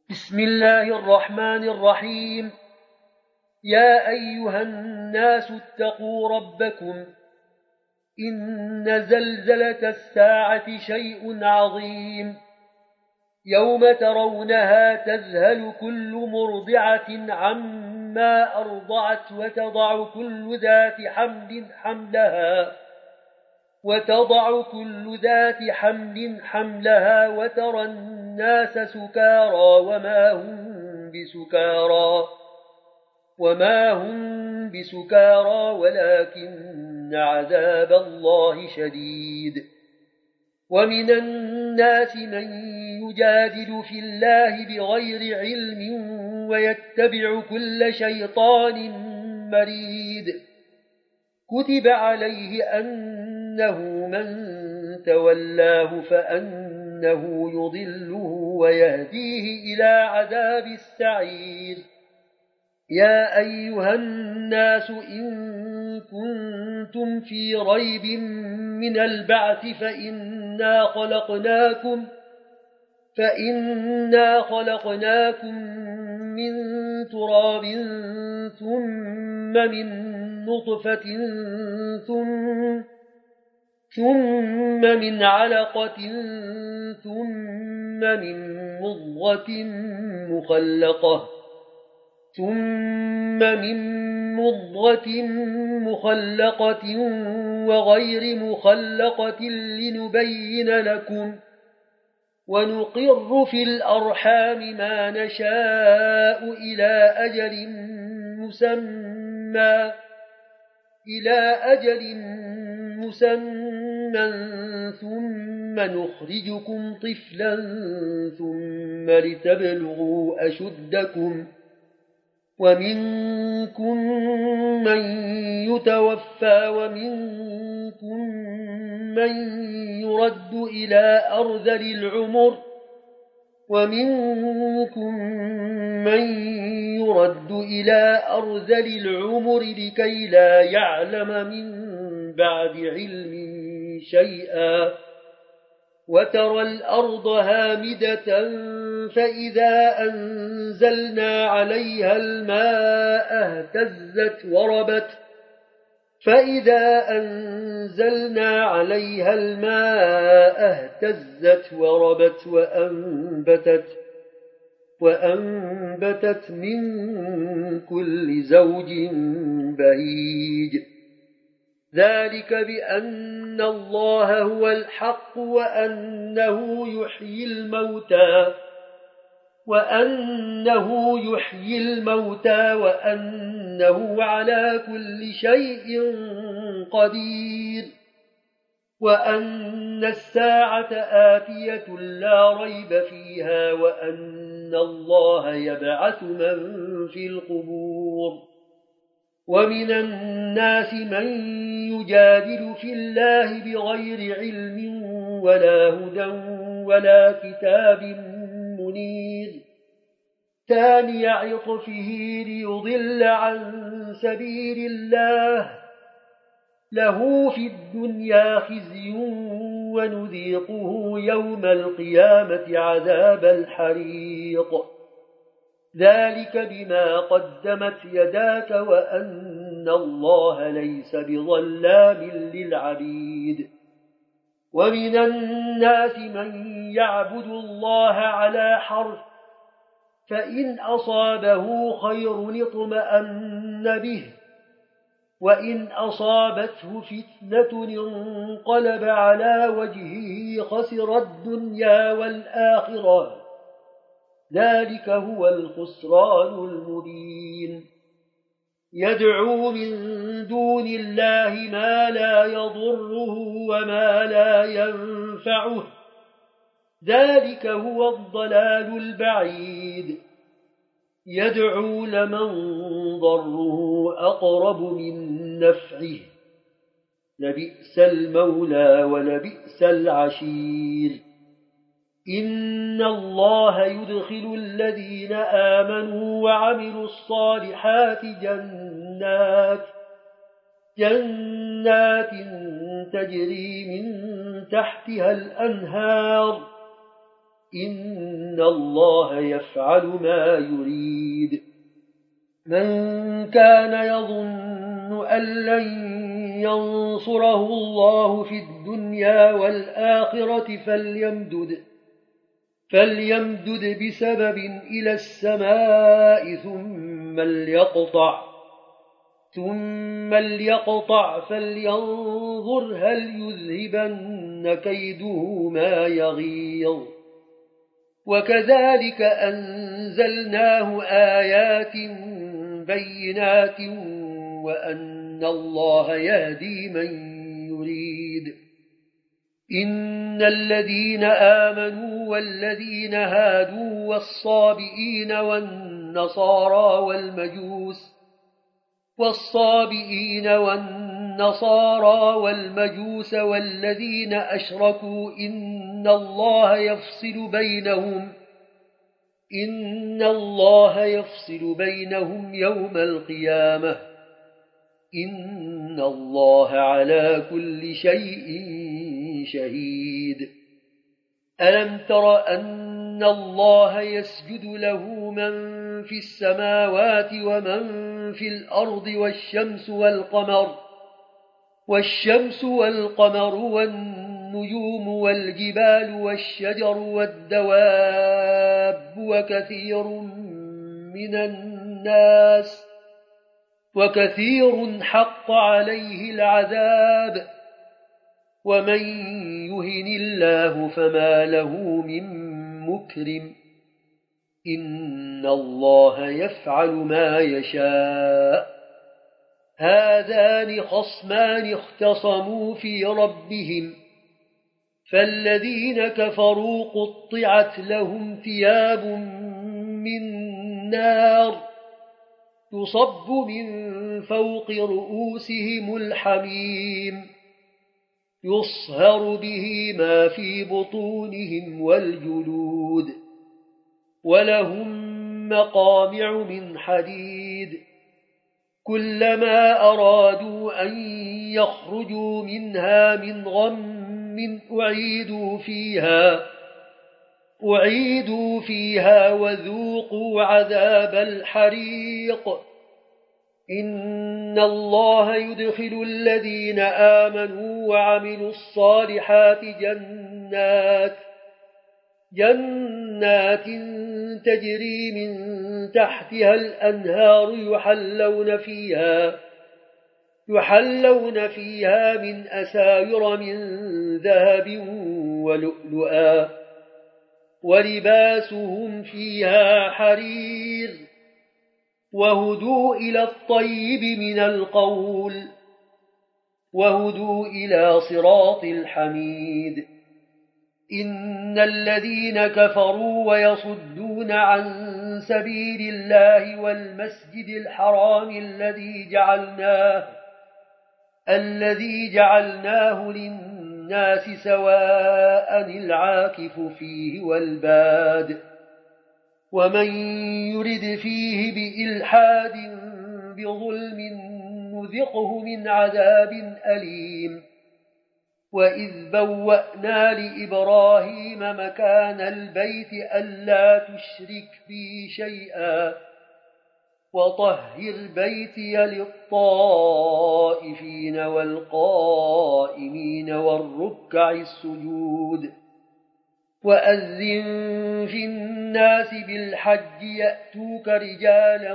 بسم الله الرحمن الرحيم. يا أيها الناس اتقوا ربكم إن زلزلة الساعة شيء عظيم يوم ترونها تذهل كل مرضعة عما أرضعت وتضع كل ذات حمل حملها وترى الناس سكارى وما هم بسكارى ولكن عذاب الله شديد. ومن الناس من يجادل في الله بغير علم ويتبع كل شيطان مريد. كتب عليه أنه من تولاه فأنه يضله ويهديه إلى عذاب السعير. يا أيها الناس إن كنتم في ريب من البعث فإنا خلقناكم من تراب ثم من نطفة ثم من علقة ثم من مضغة مخلقة وغير مخلقة لنبين لكم. ونقر في الأرحام ما نشاء إلى أجل مسمى ثم نخرجكم طفلا ثم لتبلغوا أشدكم. ومنكم من يتوفى ومنكم من يرد إلى أرذل العمر لكي لا يعلم من بعد علم شيئا. وترى الأرض هامدة فإذا أنزلنا عليها الماء اهتزت وربت وأنبتت من كل زوج بهيج. ذلك بأن الله هو الحق وأنه يحيي الموتى وأنه على كل شيء قدير. وأن الساعة آتية لا ريب فيها وأن الله يبعث من في القبور. ومن الناس من يجادل في الله بغير علم ولا هدى ولا كتاب منير. ثاني عطفه ليضل عن سبيل الله له في الدنيا خزي ونذيقه يوم القيامة عذاب الحريق. ذلك بما قدمت يداك وأن الله ليس بظلام للعبيد. ومن الناس من يعبد الله على حرف فإن أصابه خير اطمأن به وإن أصابته فتنة انقلب على وجهه خسر الدنيا والآخرة. ذلك هو الخسران المبين. يدعو من دون الله ما لا يضره وما لا ينفعه. ذلك هو الضلال البعيد. يدعو لمن ضره أقرب من نفعه. لبئس المولى ولبئس العشير. إن الله يدخل الذين آمنوا وعملوا الصالحات جنات تجري من تحتها الأنهار إن الله يفعل ما يريد. من كان يظن أن لن ينصره الله في الدنيا والآخرة فليمدد بسبب إلى السماء ثم ليقطع فلينظر هل يذهبن كيده ما يغيظ. وكذلك أنزلناه آيات بينات وأن الله يهدي من يريد. إن الذين آمنوا والذين هادوا والصابئين والنصارى والمجوس والذين أشركوا إن الله يفصل بينهم يوم القيامة. إن الله على كل شيء شهيد. ألم تر أن الله يسجد له من في السماوات ومن في الأرض والشمس والقمر والنجوم والجبال والشجر والدواب وكثير حق عليه العذاب. ومن يهن الله فما له من مكرم. إن الله يفعل ما يشاء. هذان خصمان اختصموا في ربهم فالذين كفروا قطعت لهم ثياب من نار تصب من فوق رؤوسهم الحميم يصهر به ما في بطونهم والجلود ولهم مقامع من حديد كلما أرادوا أن يخرجوا منها من غم أعيدوا فيها وذوقوا عذاب الحريق. إن الله يدخل الذين آمنوا وعملوا الصالحات جنات تجري من تحتها الأنهار يحلون فيها من أساور من ذهب ولؤلؤا ولباسهم فيها حرير وهدوا إلى الطيب من القول وهدوا إلى صراط الحميد. إن الذين كفروا ويصدون عن سبيل الله والمسجد الحرام الذي جعلناه للناس سواء العاكف فيه والباد ومن يرد فيه بإلحاد بظلم نذقه من عذاب أليم. وإذ بوأنا لإبراهيم مكان البيت ألا تشرك بي شيئا وطهر بيتي للطائفين والقائمين والركع السجود. وأذن في الناس بالحج يأتوك رجالا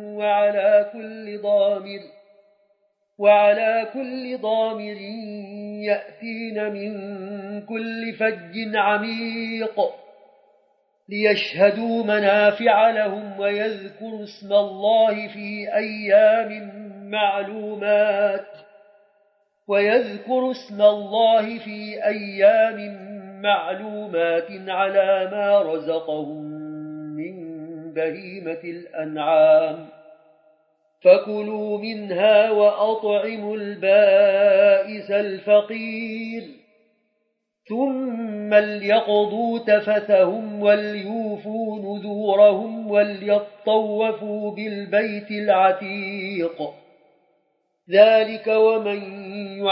وعلى كل ضامر يأتين من كل فج عميق ليشهدوا منافع لهم ويذكروا اسم الله في أيام معلومات على ما رزقهم من بهيمة الأنعام فكلوا منها وأطعموا البائس الفقير ثم ليقضوا تفثهم وليوفوا نذورهم وليطوفوا بالبيت العتيق. ذلك ومن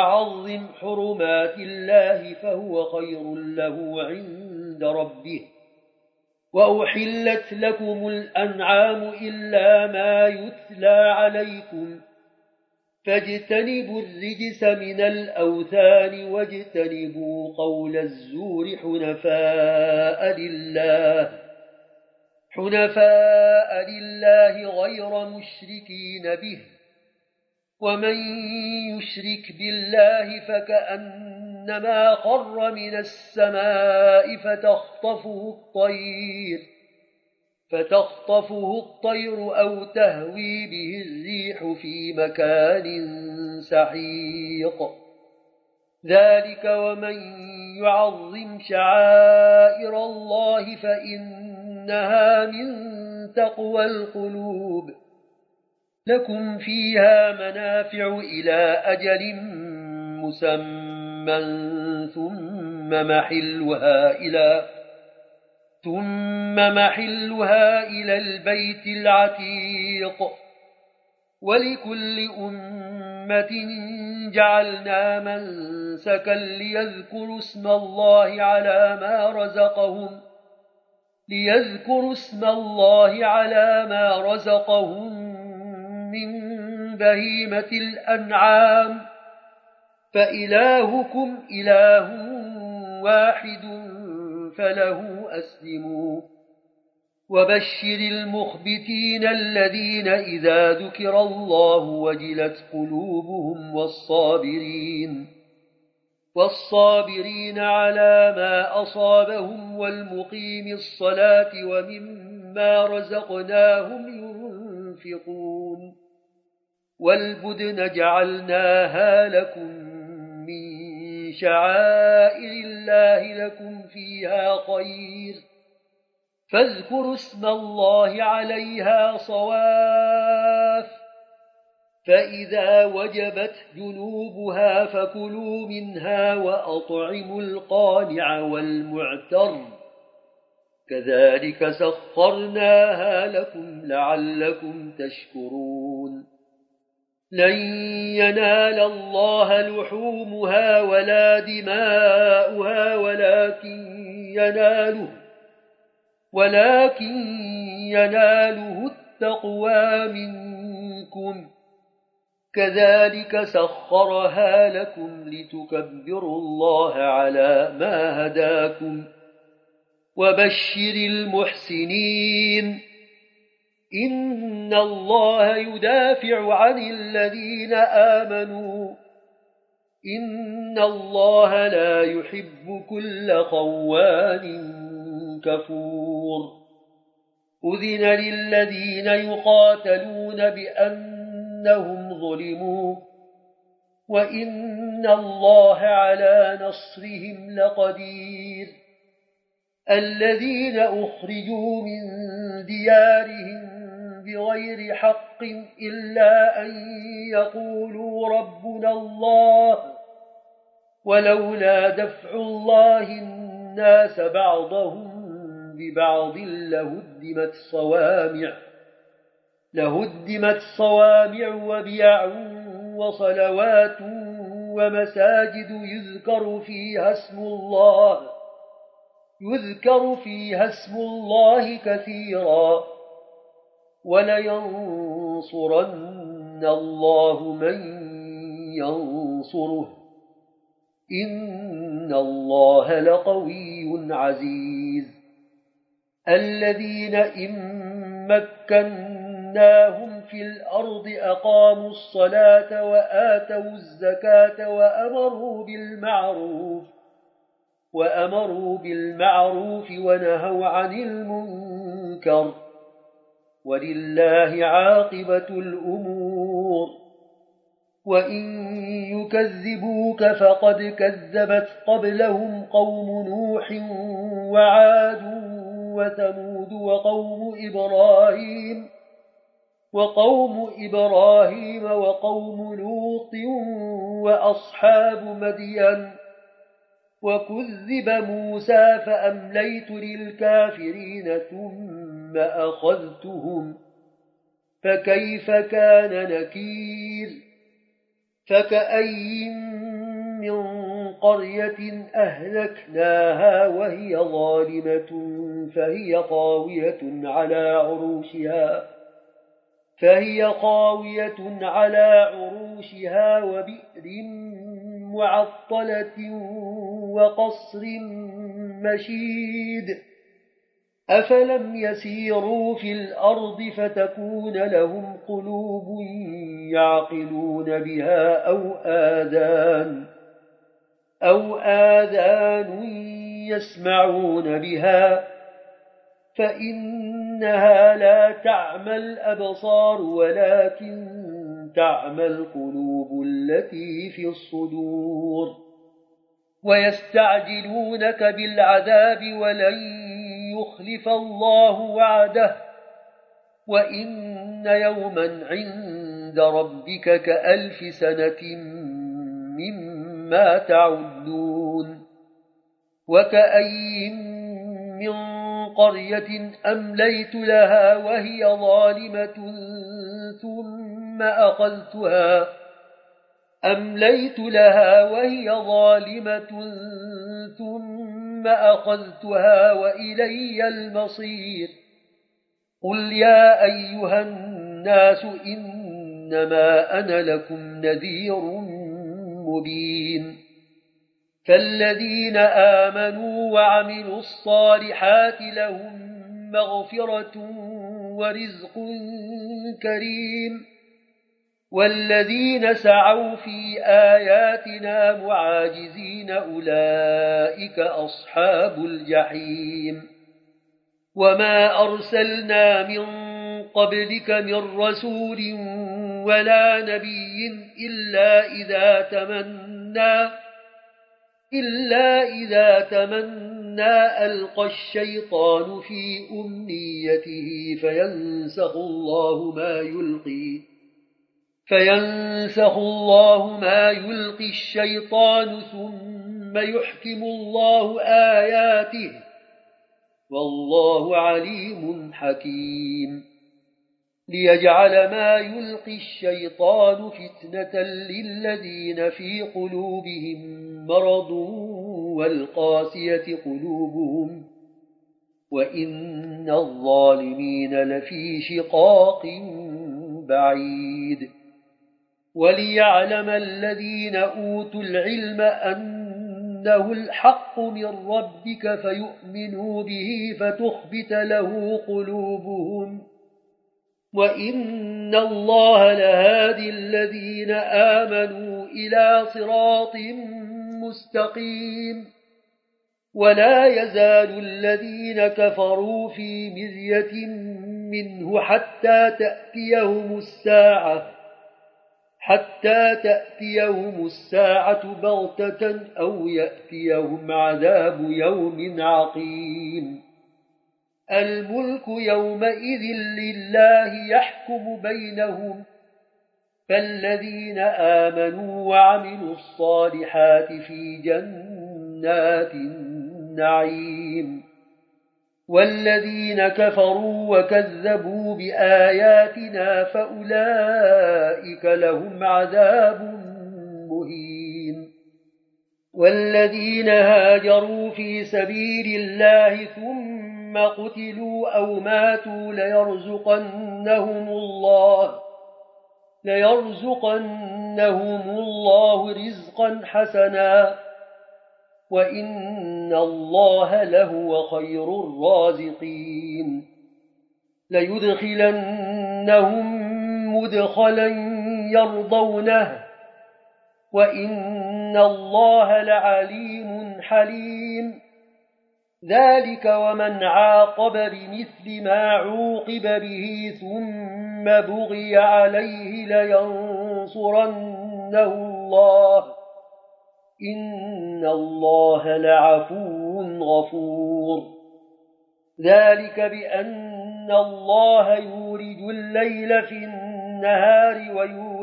يعظم حرمات الله فهو خير له عند ربه وأحلت لكم الأنعام إلا ما يتلى عليكم فاجتنبوا الرجس من الأوثان واجتنبوا قول الزور حنفاء لله غير مشركين به ومن يشرك بالله فكأنما خر من السماء فتخطفه الطير أو تهوي به الريح في مكان سحيق ذلك ومن يعظم شعائر الله فإنها من تقوى القلوب لكم فيها منافع إلى أجل مسمى ثم محلها إلى البيت العتيق ولكل أمة جعلنا منسكا ليذكروا اسم الله على ما رزقهم من بهيمة الأنعام فإلهكم إله واحد فله أسلموا وبشر المخبتين الذين إذا ذكر الله وجلت قلوبهم والصابرين على ما أصابهم والمقيم الصلاة ومما رزقناهم ينفقون والبدن جعلناها لكم من شعائر الله لكم فيها خير فاذكروا اسم الله عليها صواف فإذا وجبت جنوبها فكلوا منها وأطعموا القانع والمعتر كذلك سخرناها لكم لعلكم تشكرون لن ينال الله لحومها ولا دماؤها ولكن يناله التقوى منكم كذلك سخرها لكم لتكبروا الله على ما هداكم وبشر المحسنين إن الله يدافع عن الذين آمنوا إن الله لا يحب كل خوان كفور أذن للذين يقاتلون بأنهم ظلموا وإن الله على نصرهم لقدير الذين أخرجوا من ديارهم بغير حق إلا أن يقولوا ربنا الله ولولا دفع الله الناس بعضهم ببعض لهدمت صوامع وبيع وصلوات ومساجد يذكر فيها اسم الله كثيرا ولينصرن الله من ينصره إن الله لقوي عزيز الذين إن مكناهم في الأرض أقاموا الصلاة وآتوا الزكاة وأمروا بالمعروف ونهوا عن المنكر ولله عاقبة الأمور وإن يكذبوك فقد كذبت قبلهم قوم نوح وعاد وثمود وقوم إبراهيم وقوم لوط وأصحاب مدين وكذب موسى فأمليت للكافرين ثم أخذتهم فكيف كان نكير فكأي من قرية أهلكناها وهي ظالمة فهي خاوية على عروشها وبئر معطلة وقصر مشيد أفلم يسيروا في الأرض فتكون لهم قلوب يعقلون بها أو آذان يسمعون بها فإنها لا تعمى الأبصار ولكن تعمى القلوب التي في الصدور ويستعجلونك بالعذاب ولن يخلف الله وعده وإن يوما عند ربك كألف سنة مما تعدون وكأي من قرية أمليت لها وهي ظالمة ثم أخذتها وإلي المصير قل يا أيها الناس إنما أنا لكم نذير مبين فالذين آمنوا وعملوا الصالحات لهم مغفرة ورزق كريم والذين سعوا في آياتنا معاجزين أولئك أصحاب الجحيم وما أرسلنا من قبلك من رسول ولا نبي إلا إذا تمنى ألقى الشيطان في أمنيته فينسخ الله ما يلقي الشيطان ثم يحكم الله آياته والله عليم حكيم ليجعل ما يلقي الشيطان فتنة للذين في قلوبهم مرض والقاسية قلوبهم وإن الظالمين لفي شقاق بعيد وليعلم الذين أوتوا العلم أنه الحق من ربك فيؤمنوا به فتخبت له قلوبهم وإن الله لهادي الذين آمنوا إلى صراط مستقيم ولا يزال الذين كفروا في مرية منه حتى تأتيهم الساعة بغتة أو يأتيهم عذاب يوم عقيم الملك يومئذ لله يحكم بينهم فالذين آمنوا وعملوا الصالحات في جنات النعيم والذين كفروا وكذبوا بآياتنا فأولئك لهم عذاب مهين والذين هاجروا في سبيل الله ثم قتلوا أو ماتوا ليرزقنهم الله رزقا حسنا وإن الله لهو خير الرازقين ليدخلنهم مدخلا يرضونه وإن الله لعليم حليم ذلك ومن عاقب بمثل ما عوقب به ثم بغي عليه لينصرنه الله إن الله لعفو غفور ذلك بأن الله يولج الليل في النهار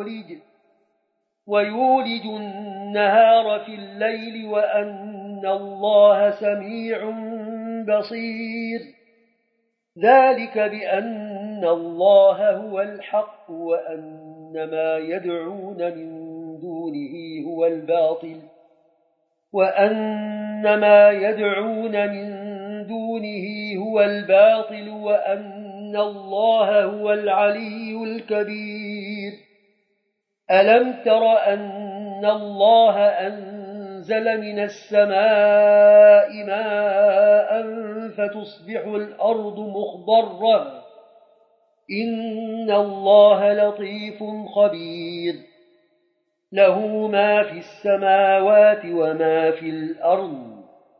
ويولج النهار في الليل وأن الله سميع بصير ذلك بأن الله هو الحق وأن ما يدعون من دونه هو الباطل وأن ما يدعون من دونه هو الباطل وأن الله هو العلي الكبير ألم تر أن الله أنزل من السماء ماء فتصبح الأرض مخضرة إن الله لطيف خبير له ما في السماوات وما في الأرض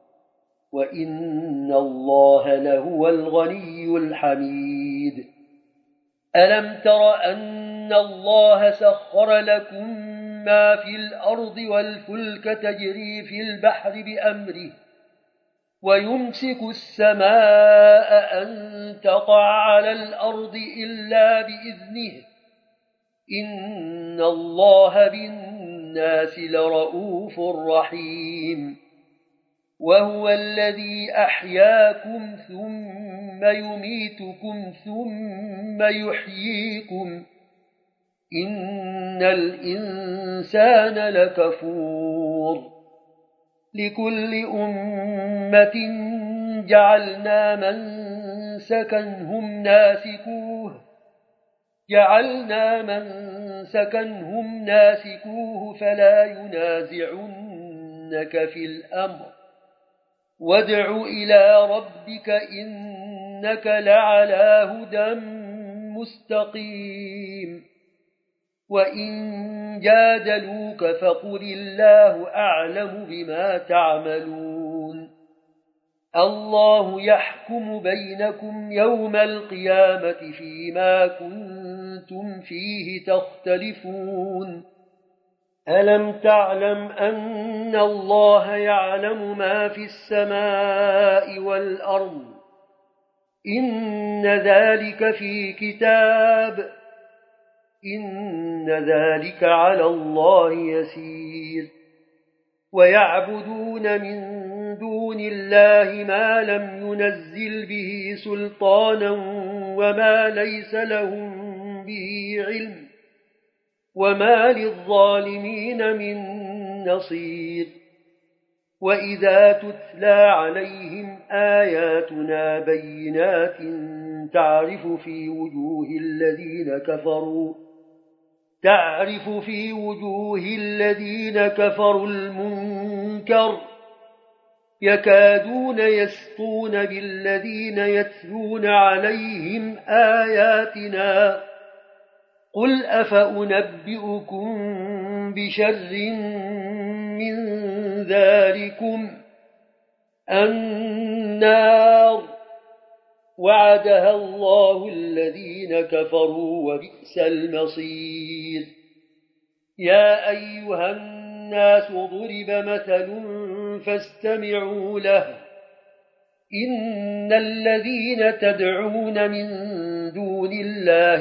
وإن الله لهو الغني الحميد ألم تر أن الله سخر لكم ما في الأرض والفلك تجري في البحر بأمره ويمسك السماء أن تقع على الأرض إلا بإذنه إن الله بالناس لرؤوف رحيم وهو الذي أحياكم ثم يميتكم ثم يحييكم إن الإنسان لكفور لكل أمة جعلنا منسكنهم ناسكوه فلا ينازعنك في الأمر وادع إلى ربك إنك لعلى هدى مستقيم وإن جادلوك فقل الله أعلم بما تعملون الله يحكم بينكم يوم القيامة فيما كنتم فيه تختلفون ألم تعلم أن الله يعلم ما في السماء والأرض إن ذلك في كتاب إن ذلك على الله يسير ويعبدون من دون الله ما لم ينزل به سلطانا وما ليس لهم به علم وما للظالمين من نصير وإذا تتلى عليهم آياتنا بينات تعرف في وجوه الذين كفروا المنكر يكادون يسطون بالذين يتلون عليهم آياتنا قل أفأنبئكم بشر من ذلكم النار وعدها الله الذين كفروا وبئس المصير يا أيها الناس ضرب مثل فاستمعوا له إن الذين تدعون من دون الله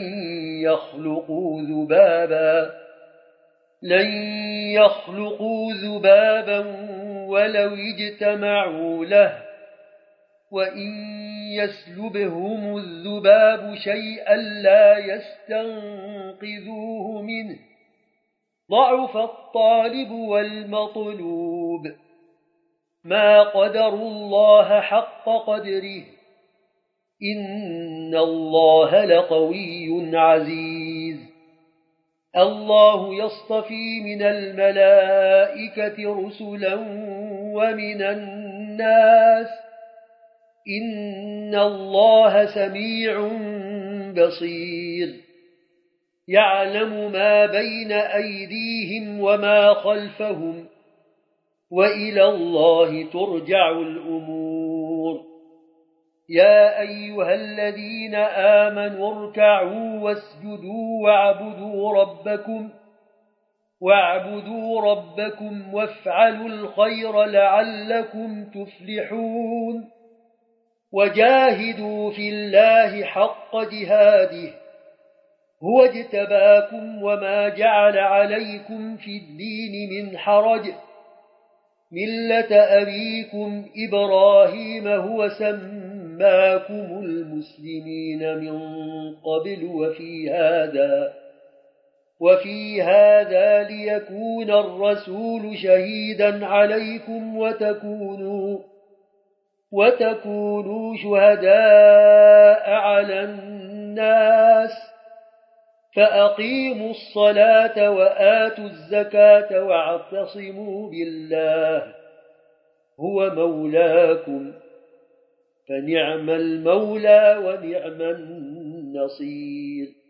لن يخلقوا ذبابا ولو اجتمعوا له وإن يسلبهم الذباب شيئا لا يستنقذوه منه ضعف الطالب والمطلوب ما قدروا الله حق قدره إن الله لقوي عزيز الله يصطفي من الملائكة رسلا ومن الناس إن الله سميع بصير يعلم ما بين أيديهم وما خلفهم وإلى الله ترجع الأمور يا أيها الذين آمنوا اركعوا واسجدوا واعبدوا ربكم وافعلوا الخير لعلكم تفلحون وجاهدوا في الله حق جهاده هو اجتباكم وما جعل عليكم في الدين من حرج ملة أبيكم إبراهيم هو سماكم المسلمين من قبل وفي هذا ليكون الرسول شهيدا عليكم وتكونوا شهداء على الناس فأقيموا الصلاة وآتوا الزكاة واعتصموا بالله هو مولاكم فنعم المولى ونعم النصير